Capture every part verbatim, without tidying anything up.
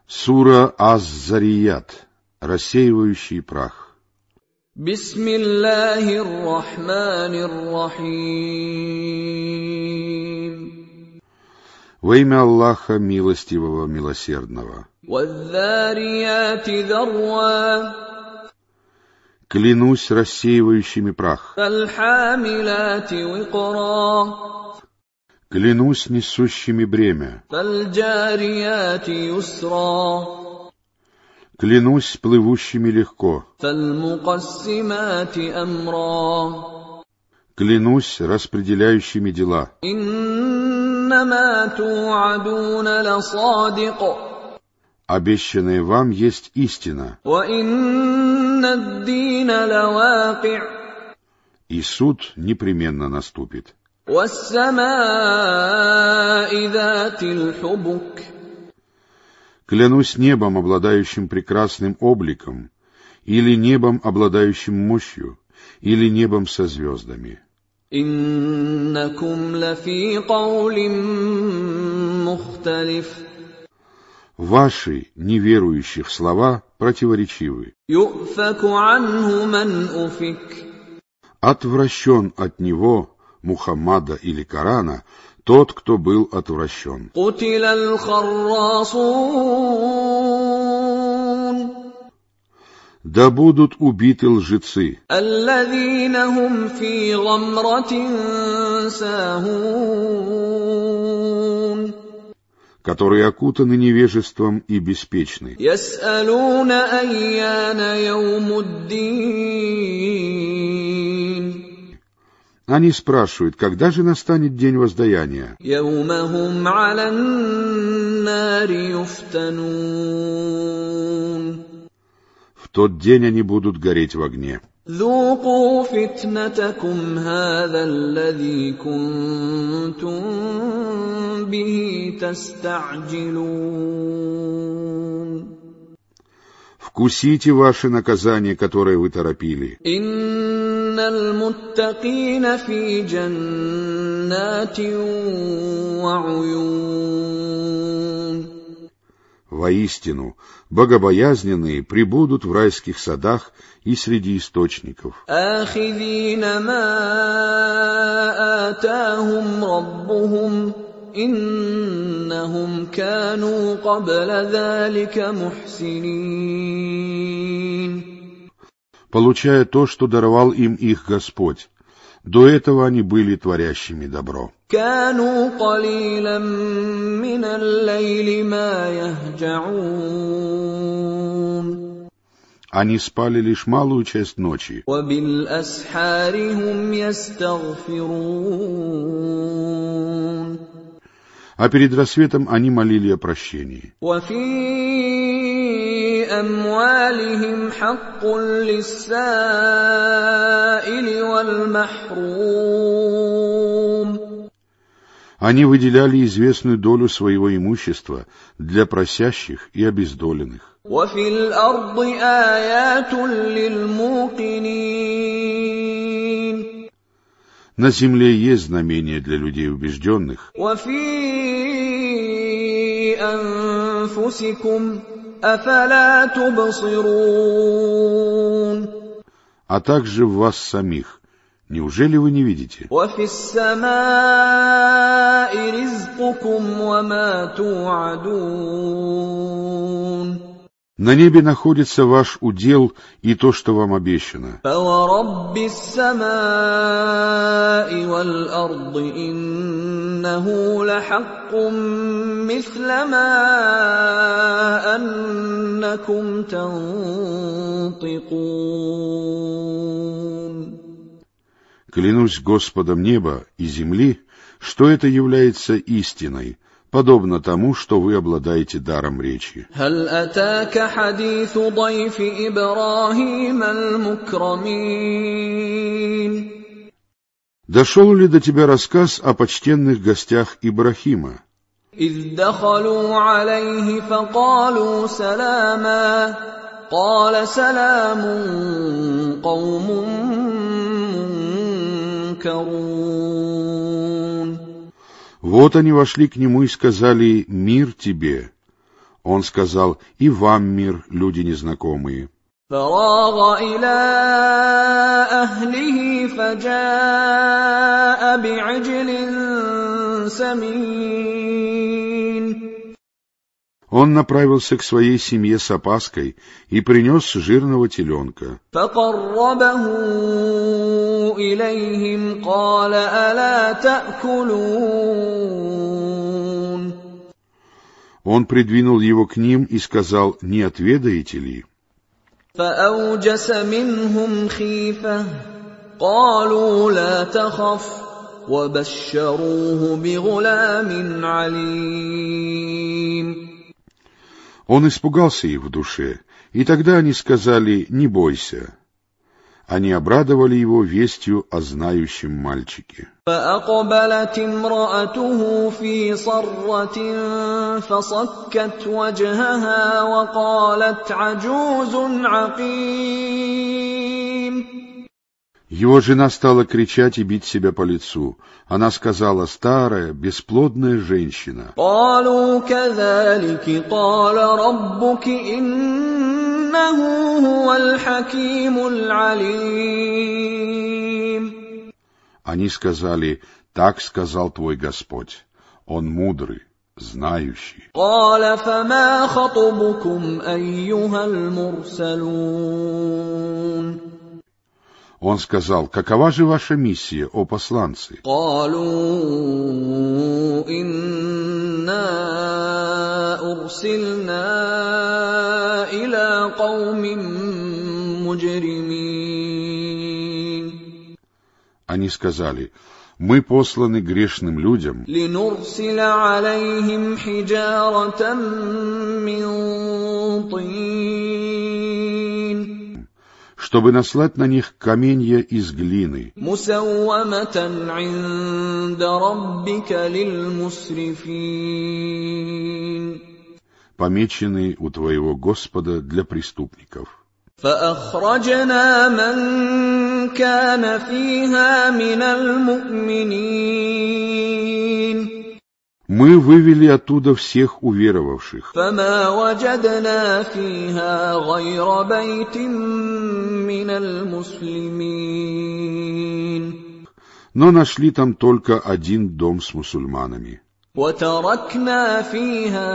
Сура Аз-Зарият. Рассеивающий прах. Бисмиллахир рахманир рахим. Во имя Аллаха Милостивого, Милосердного. Ваззарияти зарва. Клянусь рассеивающими прах. Фальхамиляти викра. Клянусь несущими бремя. Фальджарияти юсра. Клянусь плывущими легко. Фальмукассимати амра. Клянусь распределяющими дела. Иннама ту'адуна ласадик. Обещанное вам есть истина. Ва иннад-дина лавaqи'. И суд непременно наступит. Вас-самаа'i затил хубук. Клянусь небом, обладающим прекрасным обликом, или небом, обладающим мощью, или небом со звездами. Иннакум лафи каулим мухталиф. Ваши, неверующих, слова противоречивы. Ю'факу анху ман уфик. Отвращен от него, Мухаммада или Корана, тот, кто был отвращен. Кутилал харрасун. Да будут убиты лжецы, Аллазина хум фи гамратин сахун. которые окутаны невежеством и беспечны. Яс'алуна айяна яумуддин. Они спрашивают, когда же настанет день воздаяния? Яума хум алян нари юфтанун. В тот день они будут гореть в огне. ذوقوا فتنتكم هذا الذي كنتم به تستعجلون. Вкусите ваше наказание, которое вы торопили. إن المتقين في جنات وعيون. Воистину, богобоязненные пребудут в райских садах и среди источников. آخذين ما آتاهم ربهم إنهم كانوا قبل ذلك محسنين. Получая то, что даровал им их Господь, до этого они были творящими добро. كانوا قليلا من الليل ما يهجعون. Они спали лишь малую часть ночи, وبالأسحار هم يستغفرون. а перед рассветом они молили о прощении. وفي أموالهم حق للسائل والمحروم. Они выделяли известную долю своего имущества для просящих и обездоленных. وفي الأرض آيات للموقنين. На земле есть знамения для людей убежденных. وفي أنفسكم أفلا تبصرون. А также в вас самих. Неужели вы не видите? وفي السماء رزقكم وما توعدون. На небе находится ваш удел и то, что вам обещано. فورب السماء والأرض إنه لحق مثل ما أنكم تنطقون. Клянусь Господом неба и земли, что это является истиной, подобно тому, что вы обладаете даром речи. هل أتاك حديث ضيف إبراهيم المكرمين. Дошел ли до тебя рассказ о почтенных гостях Ибрахима? إذ دخلوا عليه فقالوا سلاما قال سلام قوم منكرون. Вот они вошли к нему и сказали: «Мир тебе». Он сказал: «И вам мир, люди незнакомые». فراغ إلى أهله فجاء بعجل سمين. Он направился к своей семье с опаской и принес жирного теленка. فقربه إليهم قال ألا تأكلون. Он придвинул его к ним и сказал: «Не отведаете ли?» فأوجس منهم خيفة قالوا لا تخف وبشروه بغلام عليم. Он испугался их в душе, и тогда они сказали: «Не бойся». Они обрадовали его вестью о знающем мальчике. فأقبلت امرأته في صرة فصكت وجهها وقالت عجوز عقيم. Его жена стала кричать и бить себя по лицу. Она сказала: «Старая, бесплодная женщина». قالوا كذلك قال ربك إنه هو الحكيم العليم. Они сказали: «Так сказал твой Господь. Он мудрый, знающий». قال فما خطبكم أيها المرسلون. Он сказал: «Какова же ваша миссия, о посланцы?» قالوا إنا أرسلنا إلى قوم مجرمين. Они сказали: «Мы посланы грешным людям, لنرسل عليهم حجارة من طين. чтобы наслать на них каменья из глины, مسومة عند ربك للمسرفين. помеченные у твоего Господа для преступников». فأخرجنا من كان فيها من المؤمنين. Мы вывели оттуда всех уверовавших, فما وجدنا فيها غير بيت من المسلمين. но нашли там только один дом с мусульманами. وتركنا فيها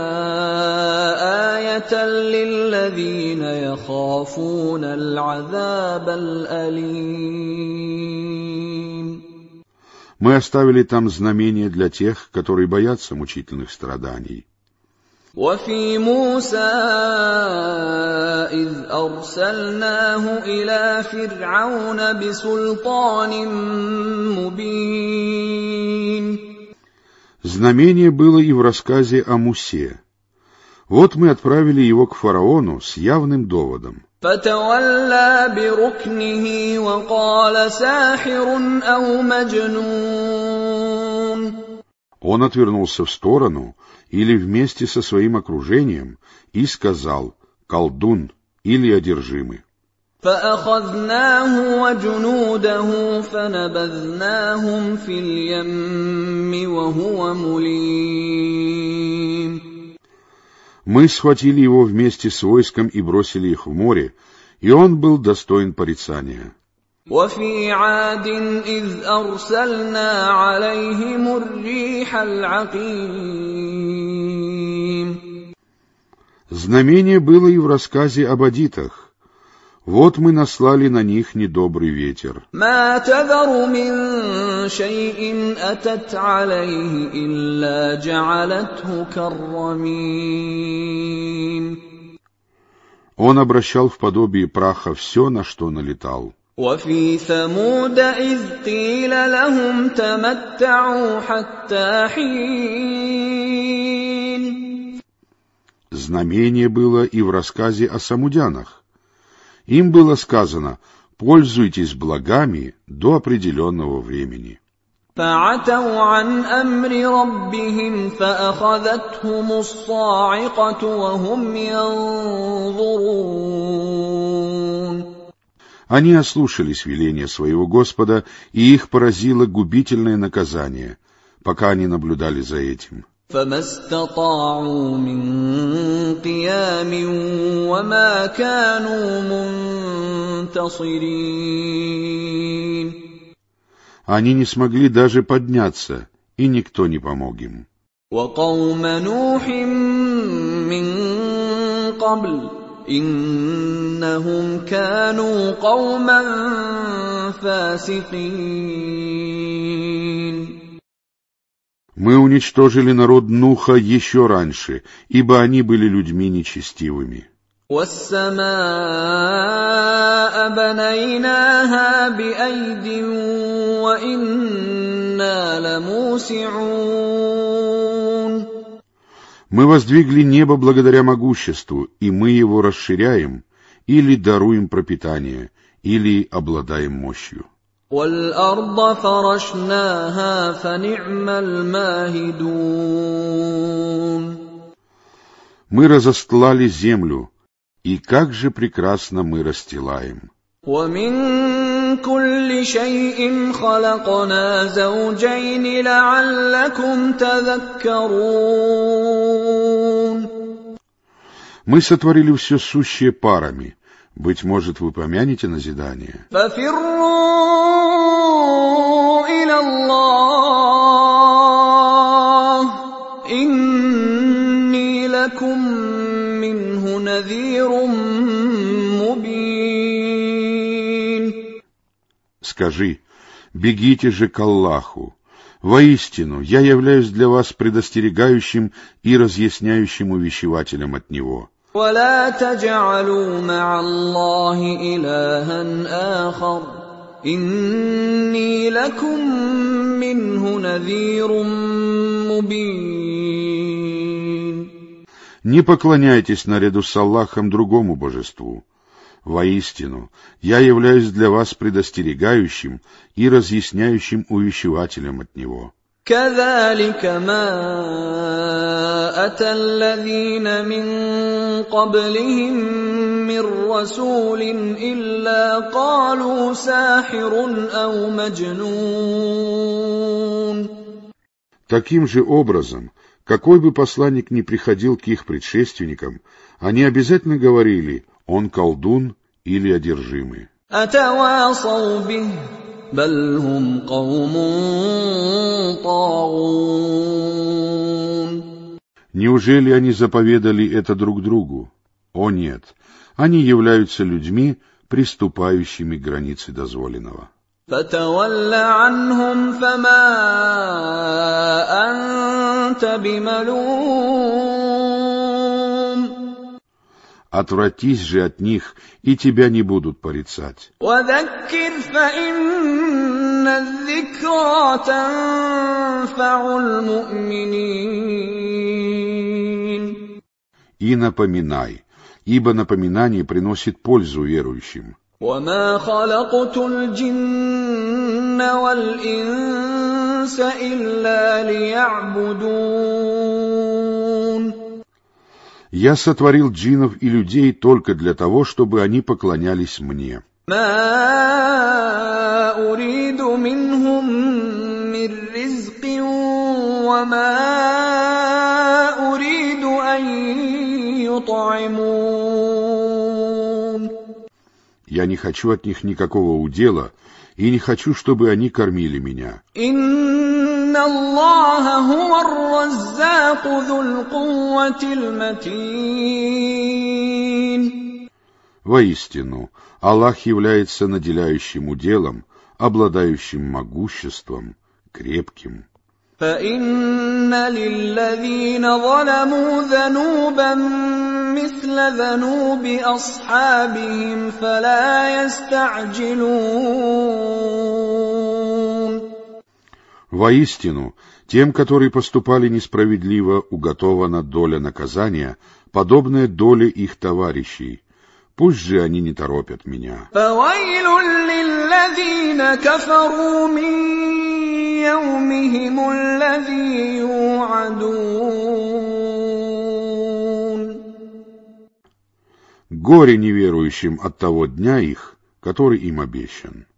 آية للذين يخافون العذاب الأليم. Мы оставили там знамение для тех, которые боятся мучительных страданий. وفي موسى إذ أرسلناه إلى فرعون بسلطان مبين. Знамение было и в рассказе о Мусе. Вот мы отправили его к фараону с явным доводом. فتولى بركنه وقال ساحر أو مجنون. Он отвернулся в сторону или вместе со своим окружением и сказал: «Колдун или одержимый». فأخذناه وجنوده فنبذناهم في اليم وهو مليم. Мы схватили его вместе с войском и бросили их в море, и он был достоин порицания. وفي عاد إذ أرسلنا عليهم الريح العقيم. Знамение было и в рассказе об адитах. Вот мы наслали на них недобрый ветер. ما تذر من شيء أتت عليه إلا جعلته كالرميم. Он обращал в подобие праха все, на что налетал. وفي ثمود إذ قيل لهم تمتعوا حتى حين. Знамение было и в рассказе о самудянах. Им было сказано: «Пользуйтесь благами до определенного времени». فعتوا عن أمر ربهم فأخذتهم الصاعقة وهم ينظرون. Они ослушались веления своего Господа, и их поразило губительное наказание, пока они наблюдали за этим. فما استطاعوا من وما كانوا منتصرين. Они не смогли даже подняться, и никто не помог им. وقوم نوح من قبل إنهم كانوا قوما فاسقين. Мы уничтожили народ Нуха еще раньше, ибо они были людьми нечестивыми. وَالسَّمَاءَ بَنَيْنَاهَا بِأَيْدٍ وَإِنَّا لَمُوسِعُونَ. Мы воздвигли небо благодаря могуществу, и мы его расширяем, или даруем пропитание, или обладаем мощью. وَالْأَرْضَ فَرَشْنَاهَا فَنِعْمَ الْمَاهِدُونَ. Мы разостлали землю, и как же прекрасно мы расстилаем. وَمِن كُلِّ شَيْءٍ خَلَقْنَا زَوْجَيْنِ لَعَلَّكُمْ تَذَكَّرُونَ. Мы сотворили все сущее парами. Быть может, вы помянете назидание. فَفِرُّوا إِلَى اللَّهِ إِنِّي لَكُمْ مِنْهُ نَذِيرٌ مُبِينٌ. Скажи, бегите же к Аллаху. Воистину, я являюсь для вас предостерегающим и разъясняющим увещевателем от Него. وَلَا تَجْعَلُوا مَعَ اللَّهِ إِلَٰهًا آخَرَ إِنِّي لَكُمْ مِنْهُ نَذِيرٌ مُبِينٌ. Не поклоняйтесь наряду с Аллахом другому божеству. Воистину, я являюсь для вас предостерегающим и разъясняющим увещевателем от Него. كَذَلِكَ مَا أَتَى الَّذِينَ مِن قَبْلِهِم مِّن رَّسُولٍ إِلَّا قَالُوا سَاحِرٌ أَوْ مَجْنُونٌ. Таким же образом, какой бы посланник ни приходил к их предшественникам, они обязательно говорили: он колдун или одержимый. أَتَوَاصَوْا بِهِ بَلْ هُمْ قَوْمٌ طَاغُونَ. Неужели они заповедали это друг другу? О нет, они являются людьми, приступающими к границе дозволенного. فَتَوَلَّ عَنْهُمْ فَمَا أَنْتَ بِمَلُومٍ. Отвратись же от них, и тебя не будут порицать. وَذَكِّرْ فَإِنَّ الذِّكْرَىٰ تَنفَعُ الْمُؤْمِنِينَ. И напоминай, ибо напоминание приносит пользу верующим. وَمَا خَلَقْتُ الْجِنَّ وَالْإِنسَ إِلَّا لِيَعْبُدُونَ. Я сотворил джиннов и людей только для того, чтобы они поклонялись мне. مَا أُرِيدُ مِنْهُم مِّن رِّزْقٍ وَمَا أُرِيدُ أَن يُطْعِمُونِ. Я не хочу от них никакого удела, и не хочу, чтобы они кормили меня. إِنَّ اللَّهَ هُوَ الرَّزَّاقُ ذُو الْقُوَّةِ الْمَتِينُ. Воистину, Аллах является наделяющим уделом, обладающим могуществом, крепким. فَإِنَّ لِلَّذِينَ ظَلَمُوا ذَنُوبًا مِثْلَ ذَنُوبِ أَصْحَابِهِمْ فَلَا يَسْتَعْجِلُونَ. Воистину, тем, которые поступали несправедливо, уготована доля наказания, подобная доле их товарищей. Пусть же они не торопят меня. فَوَيْلٌ لِّلَّذِينَ كَفَرُوا مِن يَوْمِهِمُ الَّذِي يُوعَدُونَ. Горе неверующим от того дня их, который им обещан.